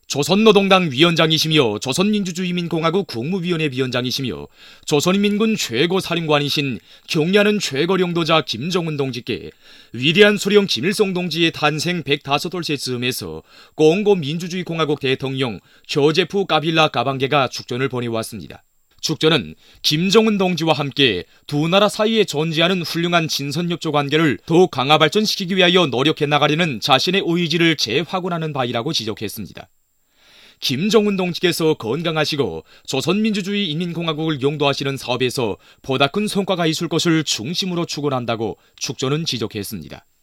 조선노동당 위원장이시며 조선민주주의인민공화국 국무위원회 위원장이시며 조선인민군 최고사령관이신 경야는 최고령도자 김정은 동지께 위대한 수령 김일성 동지의 탄생 105돌째 즈음에서 콩고 민주주의공화국 대통령 조제프 까빌라 까방게가 축전을 보내왔습니다. 축전은 김정은 동지와 함께 두 나라 사이에 존재하는 훌륭한 친선협조 관계를 더욱 강화 발전시키기 위하여 노력해 나가려는 자신의 의지를 재확인하는 바이라고 지적했습니다. 김정은 동지께서 건강하시고 조선민주주의인민공화국을 영도하시는 사업에서 보다 큰 성과가 있을 것을 중심으로 축원한다고 축전은 지적했습니다.